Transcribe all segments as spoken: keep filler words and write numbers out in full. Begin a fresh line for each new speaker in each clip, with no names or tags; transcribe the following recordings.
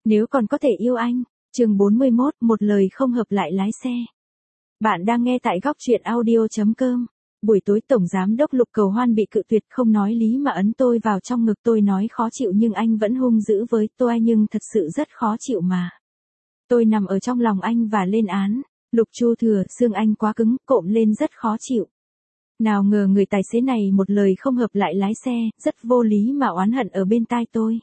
Nếu còn có thể yêu anh. Chương bốn mươi mốt, một lời không hợp lại lái xe. Bạn đang nghe tại góc truyện audio chấm com. Buổi tối Tổng Giám đốc Lục Cầu Hoan bị cự tuyệt, không nói lý mà ấn tôi vào trong ngực. Tôi nói khó chịu nhưng anh vẫn hung dữ với tôi, nhưng thật sự rất khó chịu mà. Tôi nằm ở trong lòng anh và lên án. Lục Chu Thừa, xương anh quá cứng, cộm lên rất khó chịu. Nào ngờ người tài xế này một lời không hợp lại lái xe, rất vô lý mà oán hận ở bên tai tôi.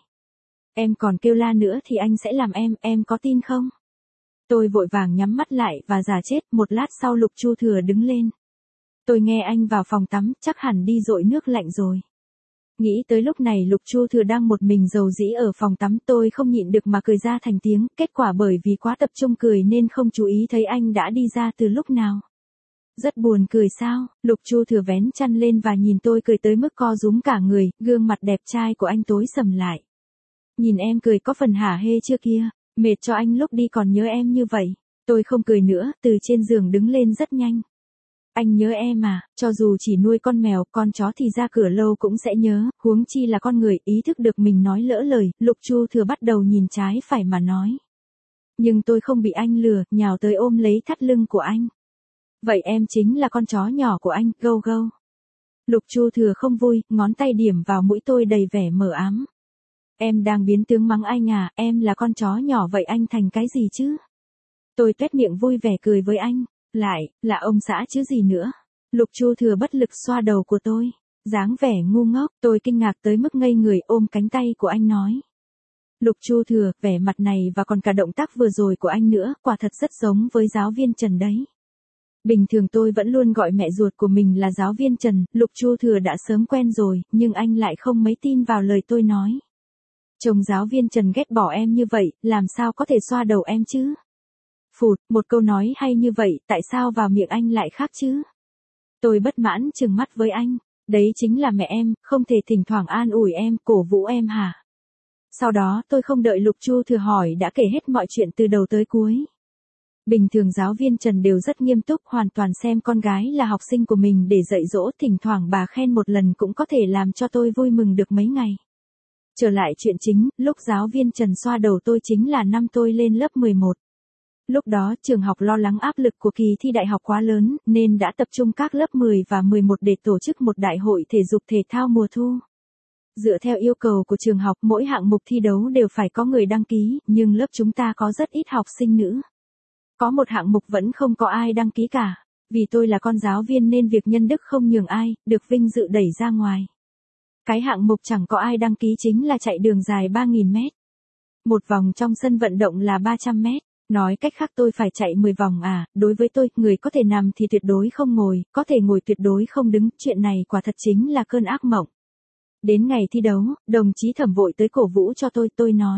Em còn kêu la nữa thì anh sẽ làm em, em có tin không? Tôi vội vàng nhắm mắt lại và giả chết. Một lát sau Lục Chu Thừa đứng lên. Tôi nghe anh vào phòng tắm, chắc hẳn đi dội nước lạnh rồi. Nghĩ tới lúc này Lục Chu Thừa đang một mình rầu rĩ ở phòng tắm, tôi không nhịn được mà cười ra thành tiếng. Kết quả bởi vì quá tập trung cười nên không chú ý thấy anh đã đi ra từ lúc nào. Rất buồn cười sao? Lục Chu Thừa vén chăn lên và nhìn tôi cười tới mức co rúm cả người, gương mặt đẹp trai của anh tối sầm lại. Nhìn em cười có phần hả hê chưa kia, mệt cho anh lúc đi còn nhớ em như vậy. Tôi không cười nữa, từ trên giường đứng lên rất nhanh. Anh nhớ em à, cho dù chỉ nuôi con mèo, con chó thì ra cửa lâu cũng sẽ nhớ, huống chi là con người. Ý thức được mình nói lỡ lời, Lục Chu Thừa bắt đầu nhìn trái phải mà nói. Nhưng tôi không bị anh lừa, nhào tới ôm lấy thắt lưng của anh. Vậy em chính là con chó nhỏ của anh, gâu gâu. Lục Chu Thừa không vui, ngón tay điểm vào mũi tôi đầy vẻ mờ ám. Em đang biến tướng mắng anh à, em là con chó nhỏ vậy anh thành cái gì chứ? Tôi tuét miệng vui vẻ cười với anh. Lại, là ông xã chứ gì nữa. Lục Chu Thừa bất lực xoa đầu của tôi. Dáng vẻ ngu ngốc, tôi kinh ngạc tới mức ngây người, ôm cánh tay của anh nói. Lục Chu Thừa, vẻ mặt này và còn cả động tác vừa rồi của anh nữa, quả thật rất giống với giáo viên Trần đấy. Bình thường tôi vẫn luôn gọi mẹ ruột của mình là giáo viên Trần, Lục Chu Thừa đã sớm quen rồi, nhưng anh lại không mấy tin vào lời tôi nói. Chồng giáo viên Trần ghét bỏ em như vậy, làm sao có thể xoa đầu em chứ? Phụt, một câu nói hay như vậy, tại sao vào miệng anh lại khác chứ? Tôi bất mãn trừng mắt với anh. Đấy chính là mẹ em, không thể thỉnh thoảng an ủi em, cổ vũ em hả? Sau đó tôi không đợi Lục Chu Thừa hỏi đã kể hết mọi chuyện từ đầu tới cuối. Bình thường giáo viên Trần đều rất nghiêm túc, hoàn toàn xem con gái là học sinh của mình để dạy dỗ, thỉnh thoảng bà khen một lần cũng có thể làm cho tôi vui mừng được mấy ngày. Trở lại chuyện chính, lúc giáo viên Trần xoa đầu tôi chính là năm tôi lên lớp mười một. Lúc đó trường học lo lắng áp lực của kỳ thi đại học quá lớn, nên đã tập trung các lớp mười và mười một để tổ chức một đại hội thể dục thể thao mùa thu. Dựa theo yêu cầu của trường học, mỗi hạng mục thi đấu đều phải có người đăng ký, nhưng lớp chúng ta có rất ít học sinh nữ. Có một hạng mục vẫn không có ai đăng ký cả. Vì tôi là con giáo viên nên việc nhân đức không nhường ai, được vinh dự đẩy ra ngoài. Cái hạng mục chẳng có ai đăng ký chính là chạy đường dài ba nghìn mét. Một vòng trong sân vận động là ba trăm mét. Nói cách khác tôi phải chạy mười vòng à, đối với tôi, người có thể nằm thì tuyệt đối không ngồi, có thể ngồi tuyệt đối không đứng, chuyện này quả thật chính là cơn ác mộng. Đến ngày thi đấu, đồng chí Thẩm vội tới cổ vũ cho tôi, tôi nói.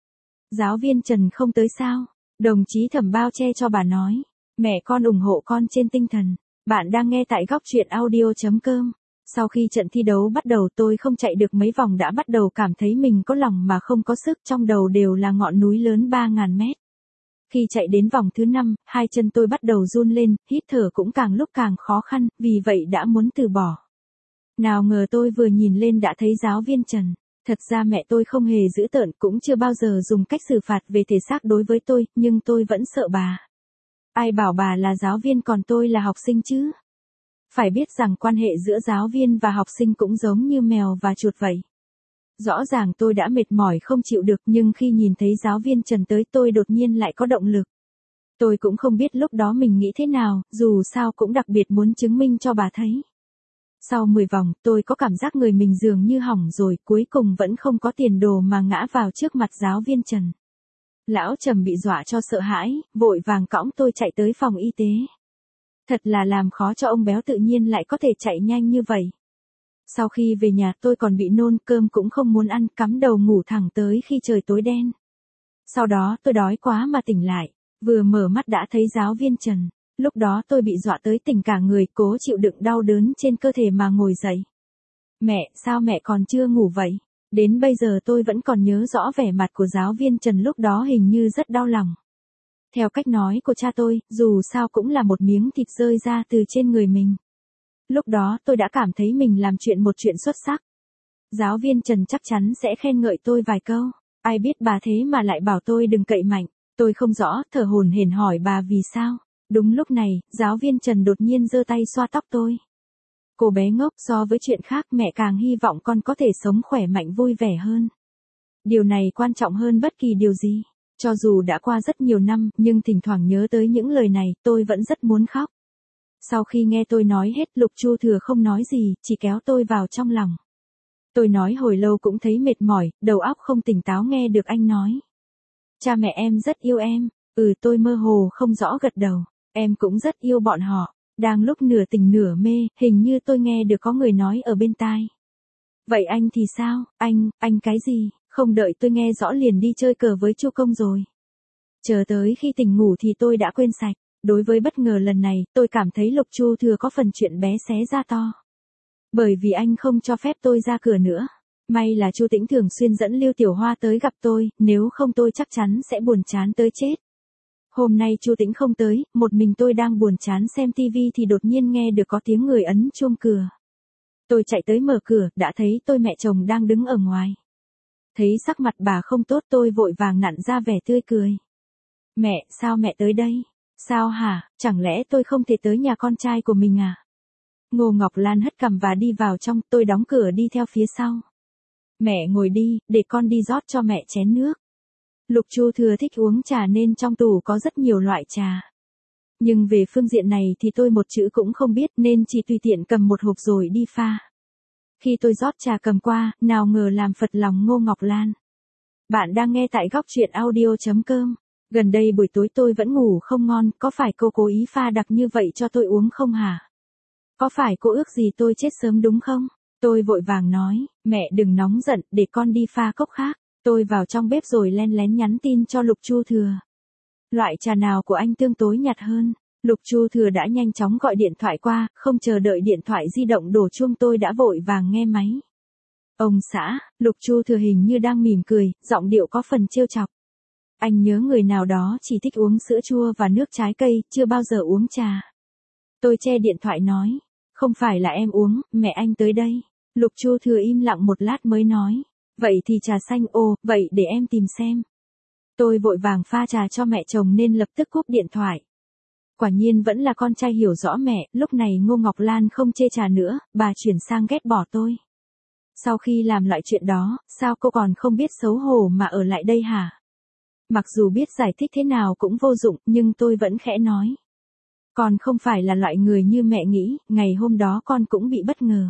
Giáo viên Trần không tới sao? Đồng chí Thẩm bao che cho bà nói. Mẹ con ủng hộ con trên tinh thần. Bạn đang nghe tại góc truyện audio chấm com. Sau khi trận thi đấu bắt đầu tôi không chạy được mấy vòng đã bắt đầu cảm thấy mình có lòng mà không có sức, trong đầu đều là ngọn núi lớn ba nghìn mét. Khi chạy đến vòng thứ năm, hai chân tôi bắt đầu run lên, hít thở cũng càng lúc càng khó khăn, vì vậy đã muốn từ bỏ. Nào ngờ tôi vừa nhìn lên đã thấy giáo viên Trần. Thật ra mẹ tôi không hề dữ tợn, cũng chưa bao giờ dùng cách xử phạt về thể xác đối với tôi, nhưng tôi vẫn sợ bà. Ai bảo bà là giáo viên còn tôi là học sinh chứ? Phải biết rằng quan hệ giữa giáo viên và học sinh cũng giống như mèo và chuột vậy. Rõ ràng tôi đã mệt mỏi không chịu được, nhưng khi nhìn thấy giáo viên Trần tới tôi đột nhiên lại có động lực. Tôi cũng không biết lúc đó mình nghĩ thế nào, dù sao cũng đặc biệt muốn chứng minh cho bà thấy. Sau mười vòng, tôi có cảm giác người mình dường như hỏng rồi, cuối cùng vẫn không có tiền đồ mà ngã vào trước mặt giáo viên Trần. Lão Trầm bị dọa cho sợ hãi, vội vàng cõng tôi chạy tới phòng y tế. Thật là làm khó cho ông béo tự nhiên lại có thể chạy nhanh như vậy. Sau khi về nhà tôi còn bị nôn, cơm cũng không muốn ăn, cắm đầu ngủ thẳng tới khi trời tối đen. Sau đó tôi đói quá mà tỉnh lại, vừa mở mắt đã thấy giáo viên Trần. Lúc đó tôi bị dọa tới tỉnh cả người, cố chịu đựng đau đớn trên cơ thể mà ngồi dậy. Mẹ, sao mẹ còn chưa ngủ vậy? Đến bây giờ tôi vẫn còn nhớ rõ vẻ mặt của giáo viên Trần lúc đó, hình như rất đau lòng. Theo cách nói của cha tôi, dù sao cũng là một miếng thịt rơi ra từ trên người mình. Lúc đó tôi đã cảm thấy mình làm chuyện một chuyện xuất sắc. Giáo viên Trần chắc chắn sẽ khen ngợi tôi vài câu. Ai biết bà thế mà lại bảo tôi đừng cậy mạnh. Tôi không rõ, thở hổn hển hỏi bà vì sao. Đúng lúc này, giáo viên Trần đột nhiên giơ tay xoa tóc tôi. Cô bé ngốc, so với chuyện khác mẹ càng hy vọng con có thể sống khỏe mạnh vui vẻ hơn. Điều này quan trọng hơn bất kỳ điều gì. Cho dù đã qua rất nhiều năm, nhưng thỉnh thoảng nhớ tới những lời này, tôi vẫn rất muốn khóc. Sau khi nghe tôi nói hết, Lục Chu Thừa không nói gì, chỉ kéo tôi vào trong lòng. Tôi nói hồi lâu cũng thấy mệt mỏi, đầu óc không tỉnh táo nghe được anh nói. Cha mẹ em rất yêu em. Ừ, tôi mơ hồ không rõ gật đầu. Em cũng rất yêu bọn họ. Đang lúc nửa tỉnh nửa mê, hình như tôi nghe được có người nói ở bên tai. Vậy anh thì sao? Anh, anh cái gì? Không đợi tôi nghe rõ liền đi chơi cờ với Chu Công rồi. Chờ tới khi tỉnh ngủ thì tôi đã quên sạch. Đối với bất ngờ lần này, tôi cảm thấy Lục Chu Thừa có phần chuyện bé xé ra to. Bởi vì anh không cho phép tôi ra cửa nữa. May là Chu Tĩnh thường xuyên dẫn Lưu Tiểu Hoa tới gặp tôi, nếu không tôi chắc chắn sẽ buồn chán tới chết. Hôm nay Chu Tĩnh không tới, một mình tôi đang buồn chán xem tivi thì đột nhiên nghe được có tiếng người ấn chuông cửa. Tôi chạy tới mở cửa, đã thấy tôi mẹ chồng đang đứng ở ngoài. Thấy sắc mặt bà không tốt tôi vội vàng nặn ra vẻ tươi cười. Mẹ, sao mẹ tới đây? Sao hả, chẳng lẽ tôi không thể tới nhà con trai của mình à? Ngô Ngọc Lan hất cằm và đi vào trong, tôi đóng cửa đi theo phía sau. Mẹ ngồi đi, để con đi rót cho mẹ chén nước. Lục Chu Thừa thích uống trà nên trong tủ có rất nhiều loại trà. Nhưng về phương diện này thì tôi một chữ cũng không biết nên chỉ tùy tiện cầm một hộp rồi đi pha. Khi tôi rót trà cầm qua, nào ngờ làm phật lòng Ngô Ngọc Lan. Bạn đang nghe tại góc truyện audio chấm com. Gần đây buổi tối tôi vẫn ngủ không ngon, có phải cô cố ý pha đặc như vậy cho tôi uống không hả? Có phải cô ước gì tôi chết sớm đúng không? Tôi vội vàng nói, mẹ đừng nóng giận, để con đi pha cốc khác. Tôi vào trong bếp rồi len lén nhắn tin cho Lục Chu Thừa. Loại trà nào của anh tương tối nhạt hơn? Lục Chu Thừa đã nhanh chóng gọi điện thoại qua, không chờ đợi điện thoại di động đổ chuông tôi đã vội vàng nghe máy. Ông xã, Lục Chu Thừa hình như đang mỉm cười, giọng điệu có phần trêu chọc. Anh nhớ người nào đó chỉ thích uống sữa chua và nước trái cây, chưa bao giờ uống trà. Tôi che điện thoại nói, không phải là em uống, mẹ anh tới đây. Lục Chu Thừa im lặng một lát mới nói, vậy thì trà xanh. Ồ, vậy để em tìm xem. Tôi vội vàng pha trà cho mẹ chồng nên lập tức cúp điện thoại. Quả nhiên vẫn là con trai hiểu rõ mẹ, lúc này Ngô Ngọc Lan không chê trà nữa, bà chuyển sang ghét bỏ tôi. Sau khi làm loại chuyện đó, sao cô còn không biết xấu hổ mà ở lại đây hả? Mặc dù biết giải thích thế nào cũng vô dụng, nhưng tôi vẫn khẽ nói. Con không phải là loại người như mẹ nghĩ, ngày hôm đó con cũng bị bất ngờ.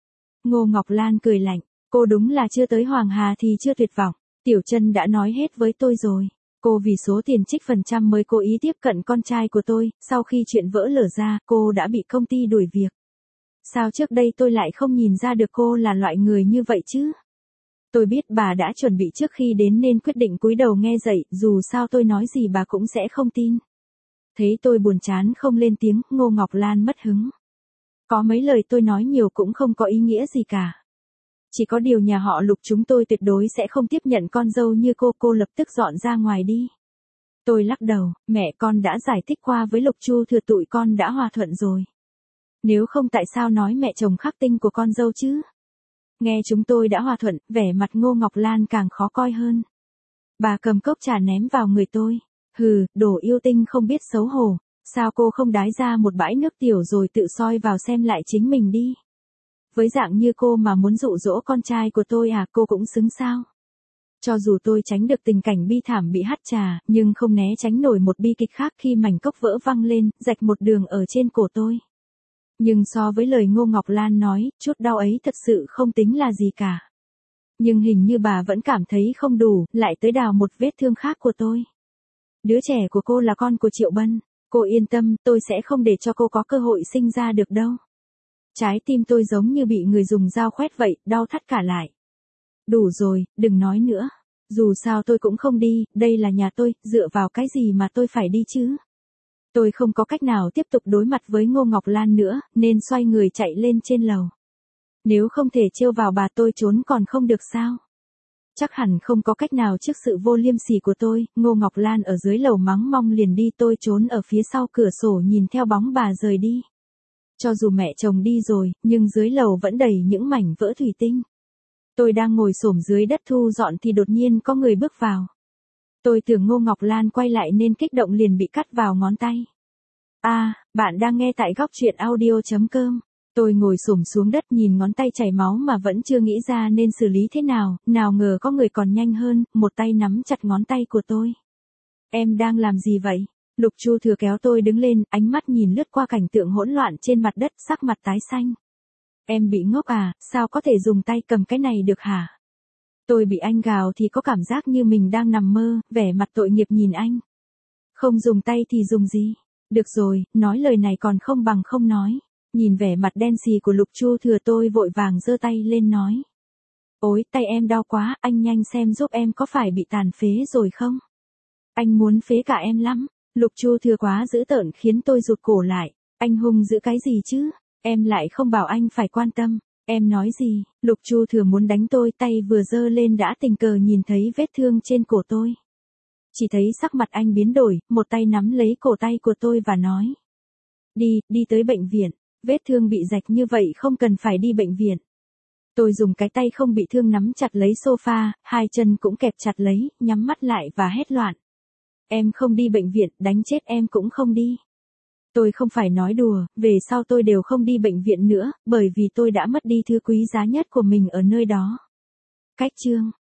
Ngô Ngọc Lan cười lạnh, cô đúng là chưa tới Hoàng Hà thì chưa tuyệt vọng. Tiểu Trân đã nói hết với tôi rồi. Cô vì số tiền trích phần trăm mới cố ý tiếp cận con trai của tôi, sau khi chuyện vỡ lở ra, cô đã bị công ty đuổi việc. Sao trước đây tôi lại không nhìn ra được cô là loại người như vậy chứ? Tôi biết bà đã chuẩn bị trước khi đến nên quyết định cúi đầu nghe dạy, dù sao tôi nói gì bà cũng sẽ không tin. Thấy tôi buồn chán không lên tiếng, Ngô Ngọc Lan mất hứng. Có mấy lời tôi nói nhiều cũng không có ý nghĩa gì cả. Chỉ có điều nhà họ Lục chúng tôi tuyệt đối sẽ không tiếp nhận con dâu như cô, cô lập tức dọn ra ngoài đi. Tôi lắc đầu, mẹ con đã giải thích qua với Lục Chu Thừa tụi con đã hòa thuận rồi. Nếu không tại sao nói mẹ chồng khắc tinh của con dâu chứ? Nghe chúng tôi đã hòa thuận, vẻ mặt Ngô Ngọc Lan càng khó coi hơn. Bà cầm cốc trà ném vào người tôi. Hừ, đồ yêu tinh không biết xấu hổ. Sao cô không đái ra một bãi nước tiểu rồi tự soi vào xem lại chính mình đi? Với dạng như cô mà muốn dụ dỗ con trai của tôi à, cô cũng xứng sao? Cho dù tôi tránh được tình cảnh bi thảm bị hắt trà, nhưng không né tránh nổi một bi kịch khác khi mảnh cốc vỡ văng lên, rạch một đường ở trên cổ tôi. Nhưng so với lời Ngô Ngọc Lan nói, chút đau ấy thật sự không tính là gì cả. Nhưng hình như bà vẫn cảm thấy không đủ, lại tới đào một vết thương khác của tôi. Đứa trẻ của cô là con của Triệu Bân. Cô yên tâm, tôi sẽ không để cho cô có cơ hội sinh ra được đâu. Trái tim tôi giống như bị người dùng dao khoét vậy, đau thắt cả lại. Đủ rồi, đừng nói nữa. Dù sao tôi cũng không đi, đây là nhà tôi, dựa vào cái gì mà tôi phải đi chứ? Tôi không có cách nào tiếp tục đối mặt với Ngô Ngọc Lan nữa, nên xoay người chạy lên trên lầu. Nếu không thể trêu vào bà tôi trốn còn không được sao? Chắc hẳn không có cách nào trước sự vô liêm sỉ của tôi, Ngô Ngọc Lan ở dưới lầu mắng mong liền đi, tôi trốn ở phía sau cửa sổ nhìn theo bóng bà rời đi. Cho dù mẹ chồng đi rồi, nhưng dưới lầu vẫn đầy những mảnh vỡ thủy tinh. Tôi đang ngồi xổm dưới đất thu dọn thì đột nhiên có người bước vào. Tôi tưởng Ngô Ngọc Lan quay lại nên kích động liền bị cắt vào ngón tay. À, bạn đang nghe tại góc truyện audio.com. Tôi ngồi xổm xuống đất nhìn ngón tay chảy máu mà vẫn chưa nghĩ ra nên xử lý thế nào, nào ngờ có người còn nhanh hơn, một tay nắm chặt ngón tay của tôi. Em đang làm gì vậy? Lục Chu Thừa kéo tôi đứng lên, ánh mắt nhìn lướt qua cảnh tượng hỗn loạn trên mặt đất, sắc mặt tái xanh. Em bị ngốc à, sao có thể dùng tay cầm cái này được hả? Tôi bị anh gào thì có cảm giác như mình đang nằm mơ, vẻ mặt tội nghiệp nhìn anh. Không dùng tay thì dùng gì? Được rồi, nói lời này còn không bằng không nói. Nhìn vẻ mặt đen xì của Lục Chu Thừa tôi vội vàng giơ tay lên nói. Ôi, tay em đau quá, anh nhanh xem giúp em có phải bị tàn phế rồi không? Anh muốn phế cả em lắm. Lục Chu Thừa quá dữ tợn khiến tôi rụt cổ lại. Anh hung dữ cái gì chứ? Em lại không bảo anh phải quan tâm. Em nói gì? Lục Chu Thừa muốn đánh tôi, tay vừa giơ lên đã tình cờ nhìn thấy vết thương trên cổ tôi. Chỉ thấy sắc mặt anh biến đổi, một tay nắm lấy cổ tay của tôi và nói. Đi, đi tới bệnh viện. Vết thương bị rạch như vậy không cần phải đi bệnh viện. Tôi dùng cái tay không bị thương nắm chặt lấy sofa, hai chân cũng kẹp chặt lấy, nhắm mắt lại và hét loạn. Em không đi bệnh viện, đánh chết em cũng không đi. Tôi không phải nói đùa, về sau tôi đều không đi bệnh viện nữa, bởi vì tôi đã mất đi thứ quý giá nhất của mình ở nơi đó. Cách chương